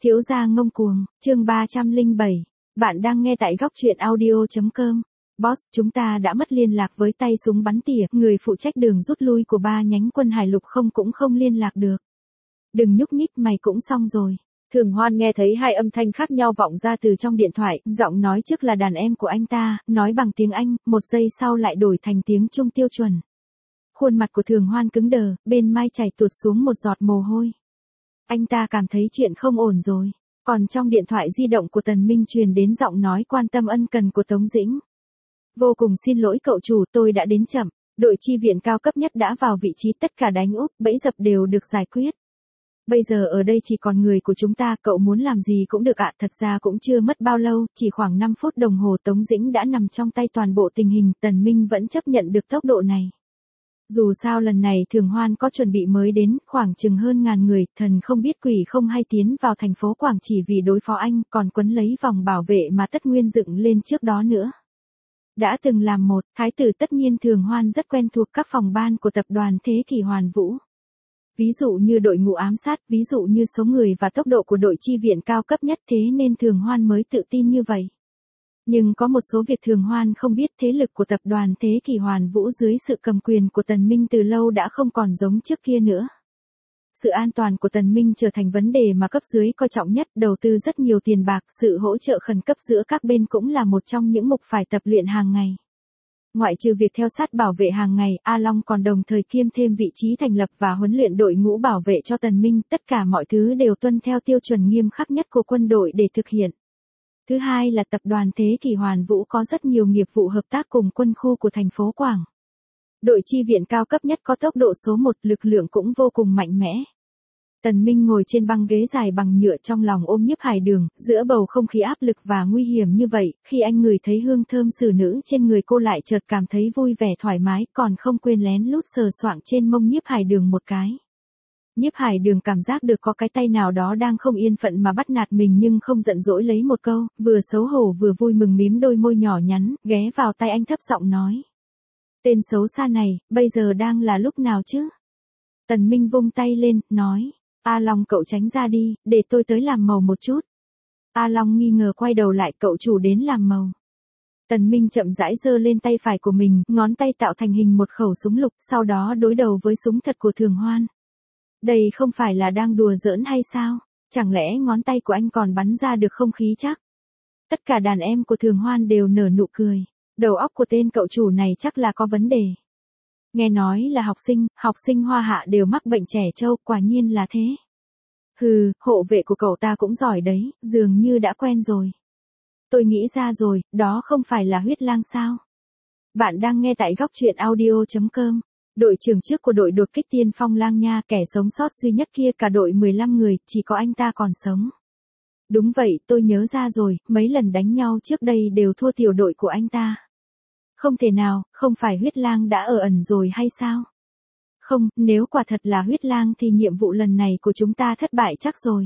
Thiếu gia ngông cuồng, chương 307. Bạn đang nghe tại góc truyện audio.com. Boss, chúng ta đã mất liên lạc với tay súng bắn tỉa, người phụ trách đường rút lui của 3 nhánh quân Hải Lục cũng không liên lạc được. Đừng nhúc nhích, mày cũng xong rồi. Thường Hoan nghe thấy hai âm thanh khác nhau vọng ra từ trong điện thoại, giọng nói trước là đàn em của anh ta, nói bằng tiếng Anh, một giây sau lại đổi thành tiếng Trung tiêu chuẩn. Khuôn mặt của Thường Hoan cứng đờ, bên mai chảy tuột xuống một giọt mồ hôi. Anh ta cảm thấy chuyện không ổn rồi. Còn trong điện thoại di động của Tần Minh truyền đến giọng nói quan tâm ân cần của Tống Dĩnh. Vô cùng xin lỗi cậu chủ, tôi đã đến chậm. Đội chi viện cao cấp nhất đã vào vị trí, tất cả đánh úp, bẫy dập đều được giải quyết. Bây giờ ở đây chỉ còn người của chúng ta, cậu muốn làm gì cũng được ạ. Thật ra cũng chưa mất bao lâu, chỉ khoảng 5 phút đồng hồ Tống Dĩnh đã nằm trong tay toàn bộ tình hình. Tần Minh vẫn chấp nhận được tốc độ này. Dù sao lần này Thường Hoan có chuẩn bị mới đến, khoảng chừng hơn 1000 người, thần không biết quỷ không hay tiến vào thành phố Quảng chỉ vì đối phó anh, còn quấn lấy vòng bảo vệ mà Tất Nguyên dựng lên trước đó nữa. Đã từng làm một, thái tử tất nhiên Thường Hoan rất quen thuộc các phòng ban của tập đoàn Thế Kỷ Hoàn Vũ. Ví dụ như đội ngũ ám sát, ví dụ như số người và tốc độ của đội chi viện cao cấp nhất, thế nên Thường Hoan mới tự tin như vậy. Nhưng có một số việc Thường Hoan không biết, thế lực của tập đoàn Thế Kỷ Hoàn Vũ dưới sự cầm quyền của Tần Minh từ lâu đã không còn giống trước kia nữa. Sự an toàn của Tần Minh trở thành vấn đề mà cấp dưới coi trọng nhất, đầu tư rất nhiều tiền bạc, sự hỗ trợ khẩn cấp giữa các bên cũng là một trong những mục phải tập luyện hàng ngày. Ngoại trừ việc theo sát bảo vệ hàng ngày, A Long còn đồng thời kiêm thêm vị trí thành lập và huấn luyện đội ngũ bảo vệ cho Tần Minh, tất cả mọi thứ đều tuân theo tiêu chuẩn nghiêm khắc nhất của quân đội để thực hiện. Thứ hai là tập đoàn Thế Kỷ Hoàn Vũ có rất nhiều nghiệp vụ hợp tác cùng quân khu của thành phố Quảng. Đội chi viện cao cấp nhất có tốc độ số 1, lực lượng cũng vô cùng mạnh mẽ. Tần Minh ngồi trên băng ghế dài bằng nhựa trong lòng ôm Nhiếp Hải Đường, giữa bầu không khí áp lực và nguy hiểm như vậy, khi anh ngửi thấy hương thơm xử nữ trên người cô lại chợt cảm thấy vui vẻ thoải mái, còn không quên lén lút sờ soạng trên mông Nhiếp Hải Đường một cái. Nhiếp Hải Đường cảm giác được có cái tay nào đó đang không yên phận mà bắt nạt mình nhưng không giận dỗi lấy một câu, vừa xấu hổ vừa vui mừng mím đôi môi nhỏ nhắn, ghé vào tay anh thấp giọng nói. Tên xấu xa này, bây giờ đang là lúc nào chứ? Tần Minh vung tay lên, nói. A Long cậu tránh ra đi, để tôi tới làm màu một chút. A Long nghi ngờ quay đầu lại, cậu chủ đến làm màu. Tần Minh chậm rãi giơ lên tay phải của mình, ngón tay tạo thành hình một khẩu súng lục, sau đó đối đầu với súng thật của Thường Hoan. Đây không phải là đang đùa giỡn hay sao? Chẳng lẽ ngón tay của anh còn bắn ra được không khí chắc? Tất cả đàn em của Thường Hoan đều nở nụ cười. Đầu óc của tên cậu chủ này chắc là có vấn đề. Nghe nói là học sinh Hoa Hạ đều mắc bệnh trẻ trâu, quả nhiên là thế. Hừ, hộ vệ của cậu ta cũng giỏi đấy, dường như đã quen rồi. Tôi nghĩ ra rồi, đó không phải là Huyết Lang sao? Bạn đang nghe tại góc truyện audio.com. Đội trưởng trước của đội đột kích tiên phong Lang Nha, kẻ sống sót duy nhất kia, cả đội 15 người, chỉ có anh ta còn sống. Đúng vậy, tôi nhớ ra rồi, mấy lần đánh nhau trước đây đều thua tiểu đội của anh ta. Không thể nào, không phải Huyết Lang đã ở ẩn rồi hay sao? Không, nếu quả thật là Huyết Lang thì nhiệm vụ lần này của chúng ta thất bại chắc rồi.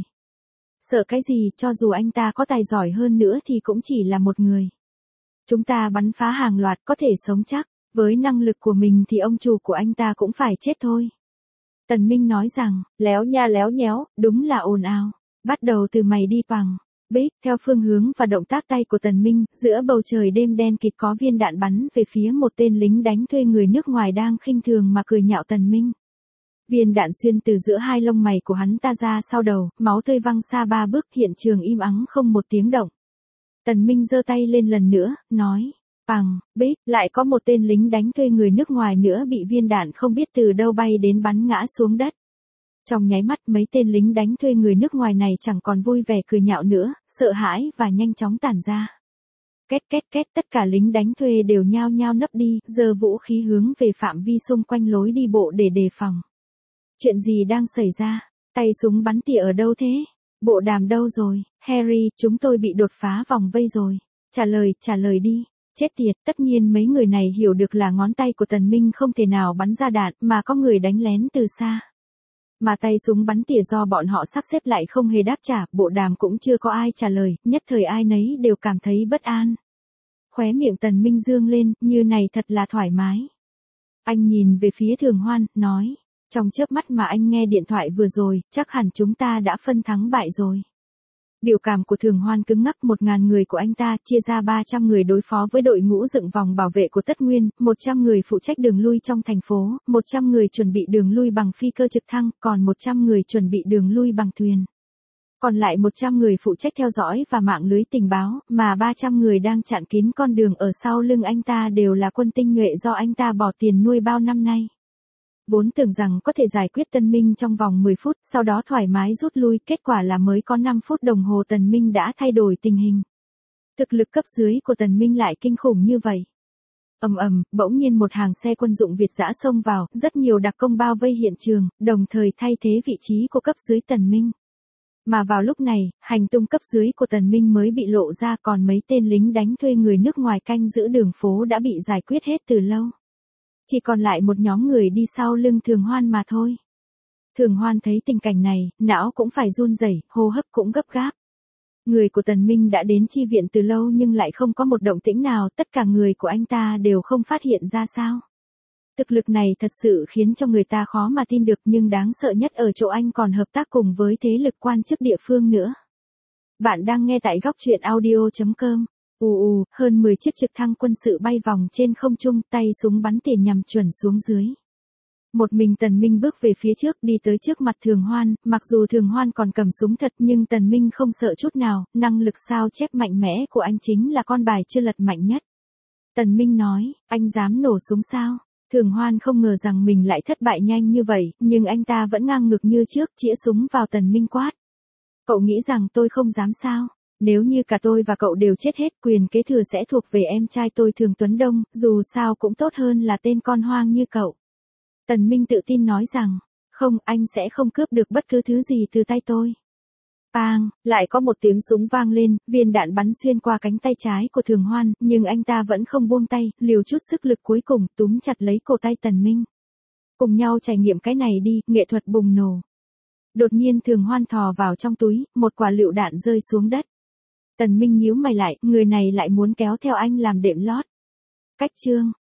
Sợ cái gì, cho dù anh ta có tài giỏi hơn nữa thì cũng chỉ là một người. Chúng ta bắn phá hàng loạt có thể sống chắc, với năng lực của mình thì ông chủ của anh ta cũng phải chết thôi. Tần Minh nói rằng, léo nha léo nhéo, đúng là ồn ào. Bắt đầu từ mày đi bằng. Bích, theo phương hướng và động tác tay của Tần Minh, giữa bầu trời đêm đen kịt có viên đạn bắn về phía một tên lính đánh thuê người nước ngoài đang khinh thường mà cười nhạo Tần Minh. Viên đạn xuyên từ giữa hai lông mày của hắn ta ra sau đầu, máu tươi văng xa 3 bước, hiện trường im ắng không một tiếng động. Tần Minh giơ tay lên lần nữa, nói, bằng, Bích, lại có một tên lính đánh thuê người nước ngoài nữa bị viên đạn không biết từ đâu bay đến bắn ngã xuống đất. Trong nháy mắt mấy tên lính đánh thuê người nước ngoài này chẳng còn vui vẻ cười nhạo nữa, sợ hãi và nhanh chóng tản ra. Két két két, tất cả lính đánh thuê đều nhao nhao nấp đi, giơ vũ khí hướng về phạm vi xung quanh lối đi bộ để đề phòng. Chuyện gì đang xảy ra? Tay súng bắn tỉa ở đâu thế? Bộ đàm đâu rồi? Harry, chúng tôi bị đột phá vòng vây rồi. Trả lời đi. Chết tiệt, tất nhiên mấy người này hiểu được là ngón tay của Tần Minh không thể nào bắn ra đạn, mà có người đánh lén từ xa. Mà tay súng bắn tỉa do bọn họ sắp xếp lại không hề đáp trả, bộ đàm cũng chưa có ai trả lời, nhất thời ai nấy đều cảm thấy bất an. Khóe miệng Tần Minh dương lên, như này thật là thoải mái. Anh nhìn về phía Thường Hoan, nói, trong chớp mắt mà anh nghe điện thoại vừa rồi, chắc hẳn chúng ta đã phân thắng bại rồi. Biểu cảm của Thường Hoan cứng ngắc. 1.000 người của anh ta chia ra 300 người đối phó với đội ngũ dựng vòng bảo vệ của Tất Nguyên, 100 người phụ trách đường lui trong thành phố, 100 người chuẩn bị đường lui bằng phi cơ trực thăng, còn 100 người chuẩn bị đường lui bằng thuyền. Còn lại 100 người phụ trách theo dõi và mạng lưới tình báo, mà 300 người đang chặn kín con đường ở sau lưng anh ta đều là quân tinh nhuệ do anh ta bỏ tiền nuôi bao năm nay. Vốn tưởng rằng có thể giải quyết Tần Minh trong vòng 10 phút, sau đó thoải mái rút lui, kết quả là mới có 5 phút đồng hồ Tần Minh đã thay đổi tình hình. Thực lực cấp dưới của Tần Minh lại kinh khủng như vậy. Bỗng nhiên một hàng xe quân dụng Việt dã xông vào, rất nhiều đặc công bao vây hiện trường, đồng thời thay thế vị trí của cấp dưới Tần Minh. Mà vào lúc này, hành tung cấp dưới của Tần Minh mới bị lộ ra, còn mấy tên lính đánh thuê người nước ngoài canh giữ đường phố đã bị giải quyết hết từ lâu. Chỉ còn lại một nhóm người đi sau lưng Thường Hoan mà thôi. Thường Hoan thấy tình cảnh này, não cũng phải run rẩy, hô hấp cũng gấp gáp. Người của Tần Minh đã đến chi viện từ lâu nhưng lại không có một động tĩnh nào, tất cả người của anh ta đều không phát hiện ra sao. Thực lực này thật sự khiến cho người ta khó mà tin được, nhưng đáng sợ nhất ở chỗ anh còn hợp tác cùng với thế lực quan chức địa phương nữa. Bạn đang nghe tại góc truyện audio.com. Hơn 10 chiếc trực thăng quân sự bay vòng trên không trung, tay súng bắn tỉa nhằm chuẩn xuống dưới. Một mình Tần Minh bước về phía trước, đi tới trước mặt Thường Hoan, mặc dù Thường Hoan còn cầm súng thật nhưng Tần Minh không sợ chút nào, năng lực sao chép mạnh mẽ của anh chính là con bài chưa lật mạnh nhất. Tần Minh nói, anh dám nổ súng sao? Thường Hoan không ngờ rằng mình lại thất bại nhanh như vậy, nhưng anh ta vẫn ngang ngược như trước, chĩa súng vào Tần Minh quát. Cậu nghĩ rằng tôi không dám sao? Nếu như cả tôi và cậu đều chết hết, quyền kế thừa sẽ thuộc về em trai tôi Thường Tuấn Đông, dù sao cũng tốt hơn là tên con hoang như cậu. Tần Minh tự tin nói rằng, không, anh sẽ không cướp được bất cứ thứ gì từ tay tôi. Bang, lại có một tiếng súng vang lên, viên đạn bắn xuyên qua cánh tay trái của Thường Hoan, nhưng anh ta vẫn không buông tay, liều chút sức lực cuối cùng, túm chặt lấy cổ tay Tần Minh. Cùng nhau trải nghiệm cái này đi, nghệ thuật bùng nổ. Đột nhiên Thường Hoan thò vào trong túi, một quả lựu đạn rơi xuống đất. Tần Minh nhíu mày lại, người này lại muốn kéo theo anh làm đệm lót. Cách chương,